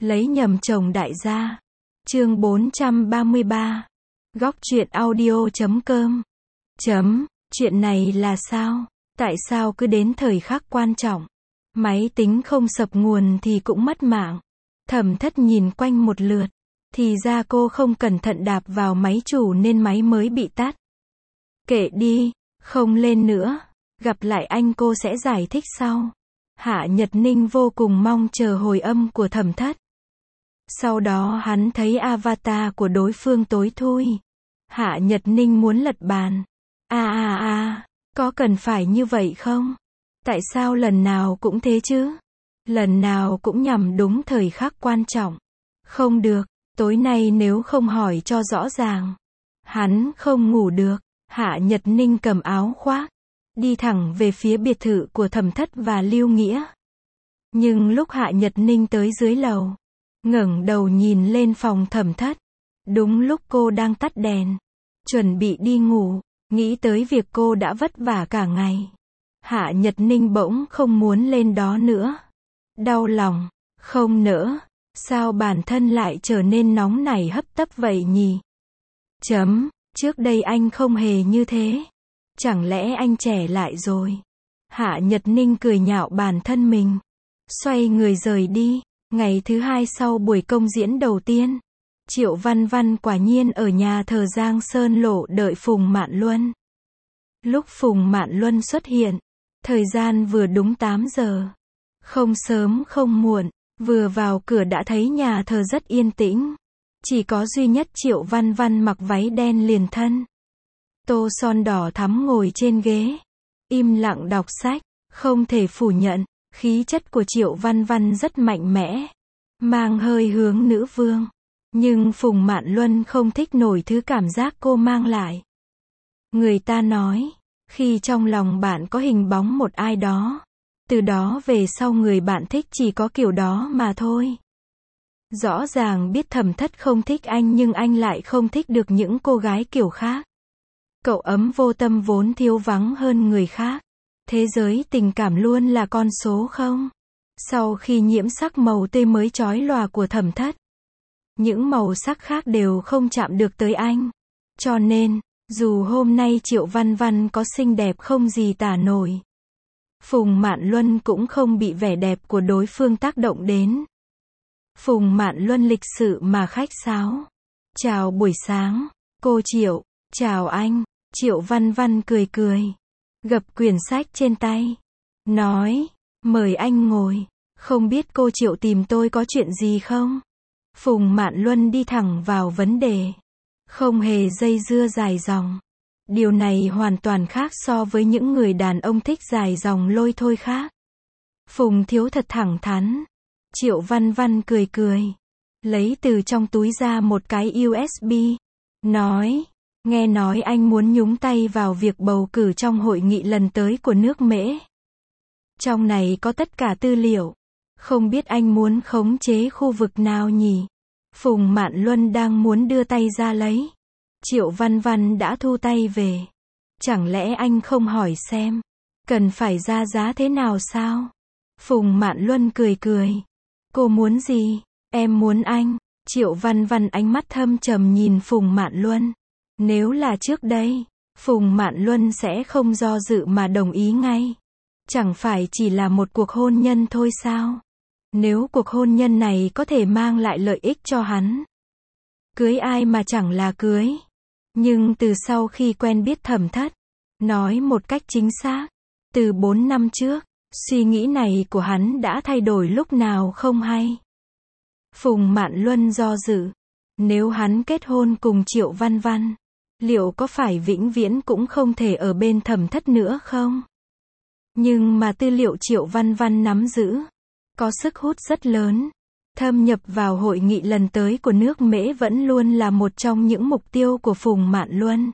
Lấy nhầm chồng đại gia. Chương 433. Góc truyện audio.com. Chuyện này là sao? Tại sao cứ đến thời khắc quan trọng, máy tính không sập nguồn thì cũng mất mạng? Thẩm Thất nhìn quanh một lượt, thì ra cô không cẩn thận đạp vào máy chủ nên máy mới bị tắt. Kệ đi, không lên nữa, gặp lại anh cô sẽ giải thích sau. Hạ Nhật Ninh vô cùng mong chờ hồi âm của Thẩm Thất. Sau đó hắn thấy avatar của đối phương tối thui. Hạ Nhật Ninh muốn lật bàn. Có cần phải như vậy không? Tại sao lần nào cũng thế chứ? Lần nào cũng nhằm đúng thời khắc quan trọng. Không được, tối nay nếu không hỏi cho rõ ràng, hắn không ngủ được. Hạ Nhật Ninh cầm áo khoác, đi thẳng về phía biệt thự của Thẩm Thất và Lưu Nghĩa. Nhưng lúc Hạ Nhật Ninh tới dưới lầu, ngẩng đầu nhìn lên phòng Thẩm Thất, đúng lúc cô đang tắt đèn, chuẩn bị đi ngủ, nghĩ tới việc cô đã vất vả cả ngày. Hạ Nhật Ninh bỗng không muốn lên đó nữa. Đau lòng, không nỡ, sao bản thân lại trở nên nóng nảy hấp tấp vậy nhỉ? Trước đây anh không hề như thế. Chẳng lẽ anh trẻ lại rồi? Hạ Nhật Ninh cười nhạo bản thân mình, xoay người rời đi. Ngày thứ hai sau buổi công diễn đầu tiên, Triệu Văn Văn quả nhiên ở nhà thờ Giang Sơn Lộ đợi Phùng Mạn Luân. Lúc Phùng Mạn Luân xuất hiện, thời gian vừa đúng 8 giờ. Không sớm không muộn, vừa vào cửa đã thấy nhà thờ rất yên tĩnh. Chỉ có duy nhất Triệu Văn Văn mặc váy đen liền thân, tô son đỏ thắm ngồi trên ghế, im lặng đọc sách. Không thể phủ nhận, khí chất của Triệu Văn Văn rất mạnh mẽ, mang hơi hướng nữ vương. Nhưng Phùng Mạn Luân không thích nổi thứ cảm giác cô mang lại. Người ta nói, khi trong lòng bạn có hình bóng một ai đó, từ đó về sau người bạn thích chỉ có kiểu đó mà thôi. Rõ ràng biết Thẩm Thất không thích anh nhưng anh lại không thích được những cô gái kiểu khác. Cậu ấm vô tâm vốn thiếu vắng hơn người khác. Thế giới tình cảm luôn là con số không? Sau khi nhiễm sắc màu tươi mới chói lòa của Thẩm Thất, những màu sắc khác đều không chạm được tới anh. Cho nên, dù hôm nay Triệu Văn Văn có xinh đẹp không gì tả nổi, Phùng Mạn Luân cũng không bị vẻ đẹp của đối phương tác động đến. Phùng Mạn Luân lịch sự mà khách sáo. Chào buổi sáng, cô Triệu. Chào anh. Triệu Văn Văn cười cười, gập quyển sách trên tay, nói, mời anh ngồi. Không biết cô Triệu tìm tôi có chuyện gì không? Phùng Mạn Luân đi thẳng vào vấn đề, không hề dây dưa dài dòng. Điều này hoàn toàn khác so với những người đàn ông thích dài dòng lôi thôi khác. Phùng thiếu thật thẳng thắn. Triệu Văn Văn cười cười, lấy từ trong túi ra một cái USB, nói, nghe nói anh muốn nhúng tay vào việc bầu cử trong hội nghị lần tới của nước Mễ. Trong này có tất cả tư liệu. Không biết anh muốn khống chế khu vực nào nhỉ? Phùng Mạn Luân đang muốn đưa tay ra lấy. Triệu Văn Văn đã thu tay về. Chẳng lẽ anh không hỏi xem cần phải ra giá thế nào sao? Phùng Mạn Luân cười cười. Cô muốn gì? Em muốn anh. Triệu Văn Văn ánh mắt thâm trầm nhìn Phùng Mạn Luân. Nếu là trước đây, Phùng Mạn Luân sẽ không do dự mà đồng ý ngay. Chẳng phải chỉ là một cuộc hôn nhân thôi sao? Nếu cuộc hôn nhân này có thể mang lại lợi ích cho hắn, cưới ai mà chẳng là cưới. Nhưng từ sau khi quen biết Thẩm Thất, nói một cách chính xác, từ 4 năm trước, suy nghĩ này của hắn đã thay đổi lúc nào không hay. Phùng Mạn Luân do dự, nếu hắn kết hôn cùng Triệu Văn Văn, liệu có phải vĩnh viễn cũng không thể ở bên Thẩm Thất nữa không? Nhưng mà tư liệu Triệu Văn Văn nắm giữ, có sức hút rất lớn. Thâm nhập vào hội nghị lần tới của nước Mễ vẫn luôn là một trong những mục tiêu của Phùng Mạn Luân.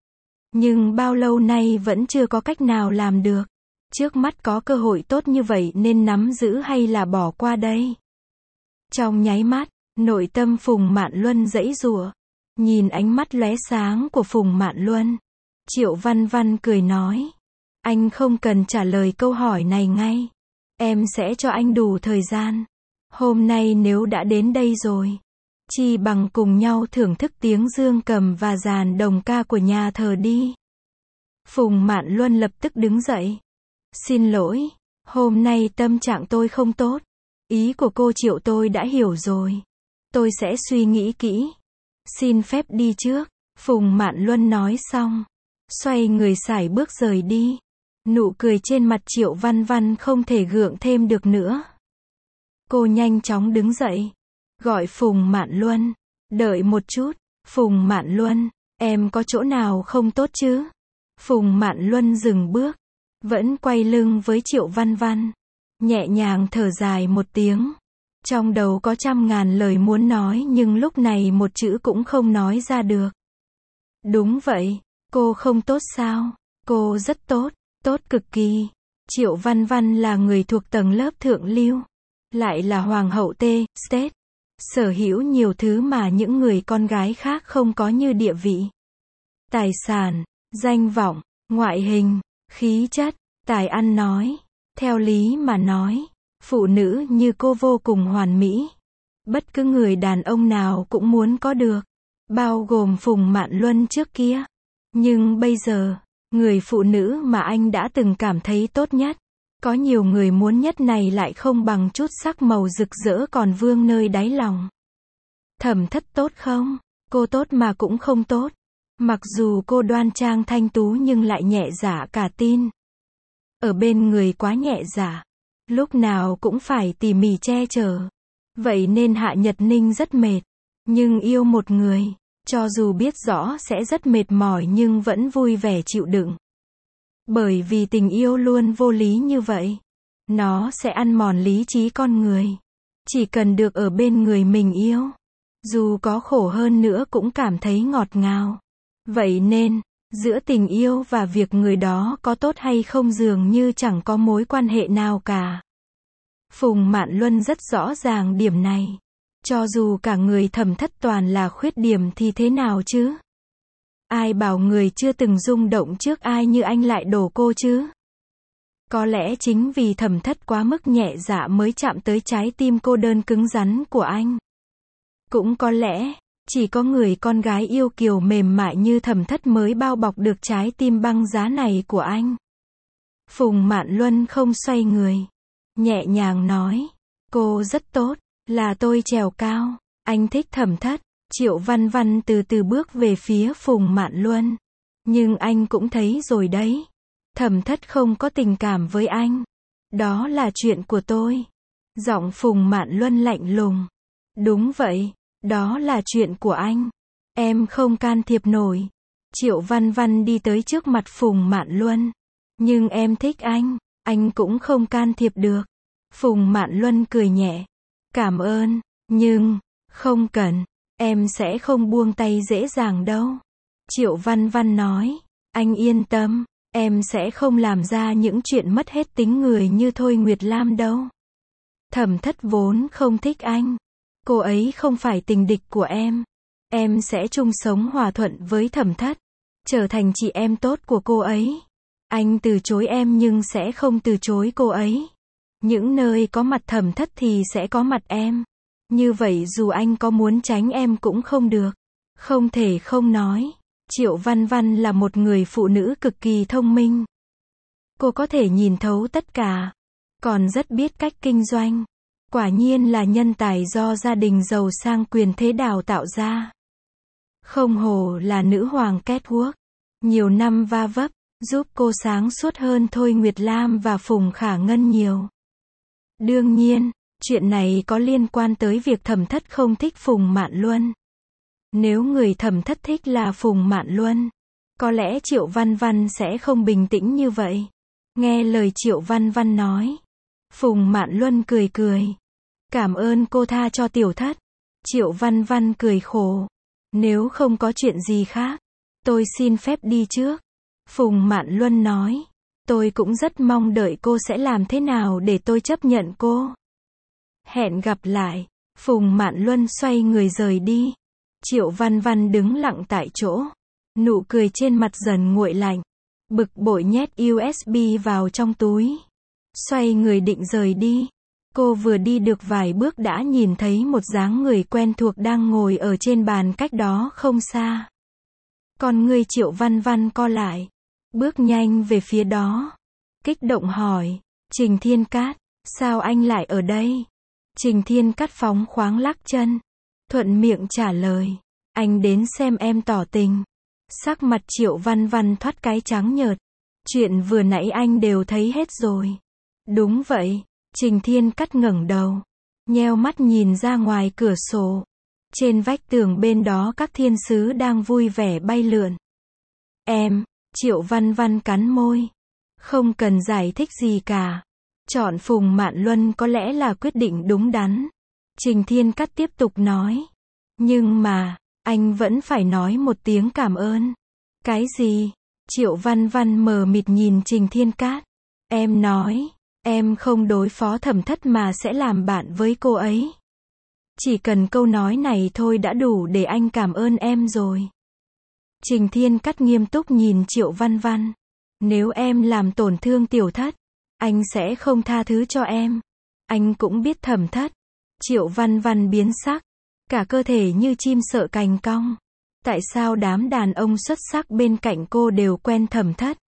Nhưng bao lâu nay vẫn chưa có cách nào làm được. Trước mắt có cơ hội tốt như vậy nên nắm giữ hay là bỏ qua đây? Trong nháy mắt, nội tâm Phùng Mạn Luân giãy giụa. Nhìn ánh mắt lóe sáng của Phùng Mạn Luân, Triệu Văn Văn cười nói, anh không cần trả lời câu hỏi này ngay. Em sẽ cho anh đủ thời gian. Hôm nay nếu đã đến đây rồi, chi bằng cùng nhau thưởng thức tiếng dương cầm và dàn đồng ca của nhà thờ đi. Phùng Mạn Luân lập tức đứng dậy. Xin lỗi, hôm nay tâm trạng tôi không tốt. Ý của cô Triệu tôi đã hiểu rồi. Tôi sẽ suy nghĩ kỹ. Xin phép đi trước. Phùng Mạn Luân nói xong, xoay người sải bước rời đi. Nụ cười trên mặt Triệu Văn Văn không thể gượng thêm được nữa. Cô nhanh chóng đứng dậy, gọi Phùng Mạn Luân. Đợi một chút, Phùng Mạn Luân, em có chỗ nào không tốt chứ? Phùng Mạn Luân dừng bước, vẫn quay lưng với Triệu Văn Văn, nhẹ nhàng thở dài một tiếng. Trong đầu có trăm ngàn lời muốn nói nhưng lúc này một chữ cũng không nói ra được. Đúng vậy, cô không tốt sao? Cô rất tốt, tốt cực kỳ. Triệu Văn Văn là người thuộc tầng lớp thượng lưu, lại là hoàng hậu T-State, sở hữu nhiều thứ mà những người con gái khác không có như địa vị, tài sản, danh vọng, ngoại hình, khí chất, tài ăn nói. Theo lý mà nói, phụ nữ như cô vô cùng hoàn mỹ. Bất cứ người đàn ông nào cũng muốn có được, bao gồm Phùng Mạn Luân trước kia. Nhưng bây giờ, người phụ nữ mà anh đã từng cảm thấy tốt nhất, có nhiều người muốn nhất này lại không bằng chút sắc màu rực rỡ còn vương nơi đáy lòng. Thẩm Thất tốt không? Cô tốt mà cũng không tốt. Mặc dù cô đoan trang thanh tú nhưng lại nhẹ dạ cả tin. Ở bên người quá nhẹ dạ, lúc nào cũng phải tỉ mỉ che chở. Vậy nên Hạ Nhật Ninh rất mệt. Nhưng yêu một người, cho dù biết rõ sẽ rất mệt mỏi nhưng vẫn vui vẻ chịu đựng. Bởi vì tình yêu luôn vô lý như vậy. Nó sẽ ăn mòn lý trí con người. Chỉ cần được ở bên người mình yêu, dù có khổ hơn nữa cũng cảm thấy ngọt ngào. Vậy nên, giữa tình yêu và việc người đó có tốt hay không dường như chẳng có mối quan hệ nào cả. Phùng Mạn Luân rất rõ ràng điểm này. Cho dù cả người Thẩm Thất toàn là khuyết điểm thì thế nào chứ? Ai bảo người chưa từng rung động trước ai như anh lại đổ cô chứ? Có lẽ chính vì Thẩm Thất quá mức nhẹ dạ mới chạm tới trái tim cô đơn cứng rắn của anh. Cũng có lẽ, chỉ có người con gái yêu kiều mềm mại như Thẩm Thất mới bao bọc được trái tim băng giá này của anh. Phùng Mạn Luân không xoay người, nhẹ nhàng nói, cô rất tốt, là tôi trèo cao, anh thích Thẩm Thất. Triệu Văn Văn từ từ bước về phía Phùng Mạn Luân. Nhưng anh cũng thấy rồi đấy. Thẩm Thất không có tình cảm với anh. Đó là chuyện của tôi. Giọng Phùng Mạn Luân lạnh lùng. Đúng vậy, đó là chuyện của anh. Em không can thiệp nổi. Triệu Văn Văn đi tới trước mặt Phùng Mạn Luân. Nhưng em thích anh cũng không can thiệp được. Phùng Mạn Luân cười nhẹ. Cảm ơn, nhưng, không cần. Em sẽ không buông tay dễ dàng đâu. Triệu Văn Văn nói, anh yên tâm, em sẽ không làm ra những chuyện mất hết tính người như Thôi Nguyệt Lam đâu. Thẩm Thất vốn không thích anh. Cô ấy không phải tình địch của em. Em sẽ chung sống hòa thuận với Thẩm Thất, trở thành chị em tốt của cô ấy. Anh từ chối em nhưng sẽ không từ chối cô ấy. Những nơi có mặt Thẩm Thất thì sẽ có mặt em. Như vậy dù anh có muốn tránh em cũng không được. Không thể không nói, Triệu Văn Văn là một người phụ nữ cực kỳ thông minh. Cô có thể nhìn thấu tất cả, còn rất biết cách kinh doanh. Quả nhiên là nhân tài do gia đình giàu sang quyền thế đào tạo ra. Không hổ là nữ hoàng catwalk. Nhiều năm va vấp, giúp cô sáng suốt hơn Thôi Nguyệt Lam và Phùng Khả Ngân nhiều. Đương nhiên, chuyện này có liên quan tới việc Thẩm Thất không thích Phùng Mạn Luân. Nếu người Thẩm Thất thích là Phùng Mạn Luân, có lẽ Triệu Văn Văn sẽ không bình tĩnh như vậy. Nghe lời Triệu Văn Văn nói, Phùng Mạn Luân cười cười. Cảm ơn cô tha cho tiểu thất. Triệu Văn Văn cười khổ. Nếu không có chuyện gì khác, tôi xin phép đi trước. Phùng Mạn Luân nói, tôi cũng rất mong đợi cô sẽ làm thế nào để tôi chấp nhận cô. Hẹn gặp lại. Phùng Mạn Luân xoay người rời đi. Triệu Văn Văn đứng lặng tại chỗ. Nụ cười trên mặt dần nguội lạnh. Bực bội nhét USB vào trong túi. Xoay người định rời đi. Cô vừa đi được vài bước đã nhìn thấy một dáng người quen thuộc đang ngồi ở trên bàn cách đó không xa. Con người Triệu Văn Văn co lại, bước nhanh về phía đó, kích động hỏi, Trình Thiên Cát, sao anh lại ở đây? Trình Thiên Cát phóng khoáng lắc chân, thuận miệng trả lời, anh đến xem em tỏ tình. Sắc mặt Triệu Văn Văn thoát cái trắng nhợt, chuyện vừa nãy anh đều thấy hết rồi. Đúng vậy, Trình Thiên Cát ngẩng đầu, nheo mắt nhìn ra ngoài cửa sổ. Trên vách tường bên đó các thiên sứ đang vui vẻ bay lượn. Em, Triệu Văn Văn cắn môi. Không cần giải thích gì cả. Chọn Phùng Mạn Luân có lẽ là quyết định đúng đắn. Trình Thiên Cát tiếp tục nói. Nhưng mà, anh vẫn phải nói một tiếng cảm ơn. Cái gì? Triệu Văn Văn mờ mịt nhìn Trình Thiên Cát. Em nói, em không đối phó Thẩm Thất mà sẽ làm bạn với cô ấy. Chỉ cần câu nói này thôi đã đủ để anh cảm ơn em rồi. Trình Thiên Cát nghiêm túc nhìn Triệu Văn Văn. Nếu em làm tổn thương Tiểu Thất, anh sẽ không tha thứ cho em. Anh cũng biết Thẩm Thất. Triệu Văn Văn biến sắc, cả cơ thể như chim sợ cành cong. Tại sao đám đàn ông xuất sắc bên cạnh cô đều quen Thẩm Thất?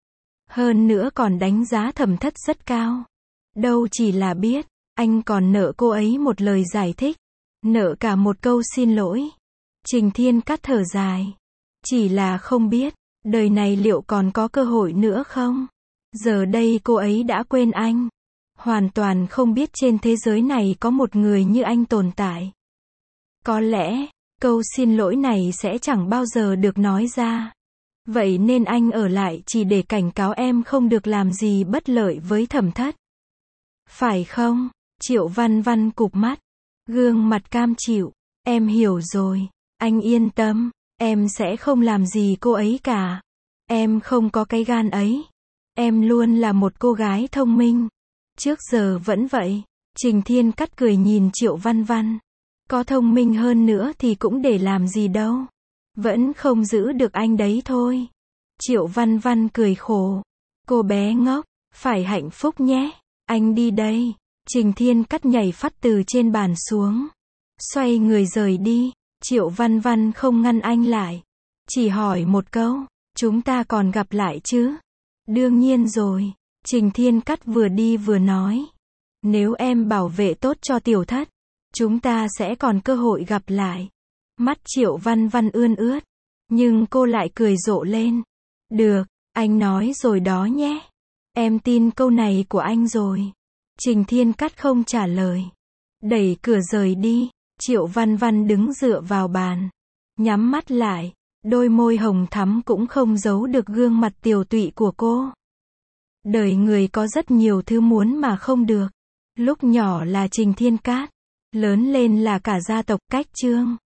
Hơn nữa còn đánh giá Thẩm Thất rất cao. Đâu chỉ là biết, anh còn nợ cô ấy một lời giải thích. Nợ cả một câu xin lỗi. Trình Thiên Cát thở dài. Chỉ là không biết, đời này liệu còn có cơ hội nữa không? Giờ đây cô ấy đã quên anh. Hoàn toàn không biết trên thế giới này có một người như anh tồn tại. Có lẽ, câu xin lỗi này sẽ chẳng bao giờ được nói ra. Vậy nên anh ở lại chỉ để cảnh cáo em không được làm gì bất lợi với Thẩm Thất. Phải không? Triệu Văn Văn cụp mắt, gương mặt cam chịu. Em hiểu rồi, anh yên tâm, em sẽ không làm gì cô ấy cả. Em không có cái gan ấy. Em luôn là một cô gái thông minh. Trước giờ vẫn vậy. Trình Thiên Cát cười nhìn Triệu Văn Văn. Có thông minh hơn nữa thì cũng để làm gì đâu. Vẫn không giữ được anh đấy thôi. Triệu Văn Văn cười khổ. Cô bé ngốc, phải hạnh phúc nhé. Anh đi đây. Trình Thiên Cát nhảy phắt từ trên bàn xuống. Xoay người rời đi. Triệu Văn Văn không ngăn anh lại. Chỉ hỏi một câu. Chúng ta còn gặp lại chứ? Đương nhiên rồi. Trình Thiên Cát vừa đi vừa nói. Nếu em bảo vệ tốt cho Tiểu Thất, chúng ta sẽ còn cơ hội gặp lại. Mắt Triệu Văn Văn ươn ướt. Nhưng cô lại cười rộ lên. Được, anh nói rồi đó nhé. Em tin câu này của anh rồi. Trình Thiên Cát không trả lời. Đẩy cửa rời đi. Triệu Văn Văn đứng dựa vào bàn. Nhắm mắt lại. Đôi môi hồng thắm cũng không giấu được gương mặt tiều tụy của cô. Đời người có rất nhiều thứ muốn mà không được. Lúc nhỏ là Trình Thiên Cát. Lớn lên là cả gia tộc Cách Trương.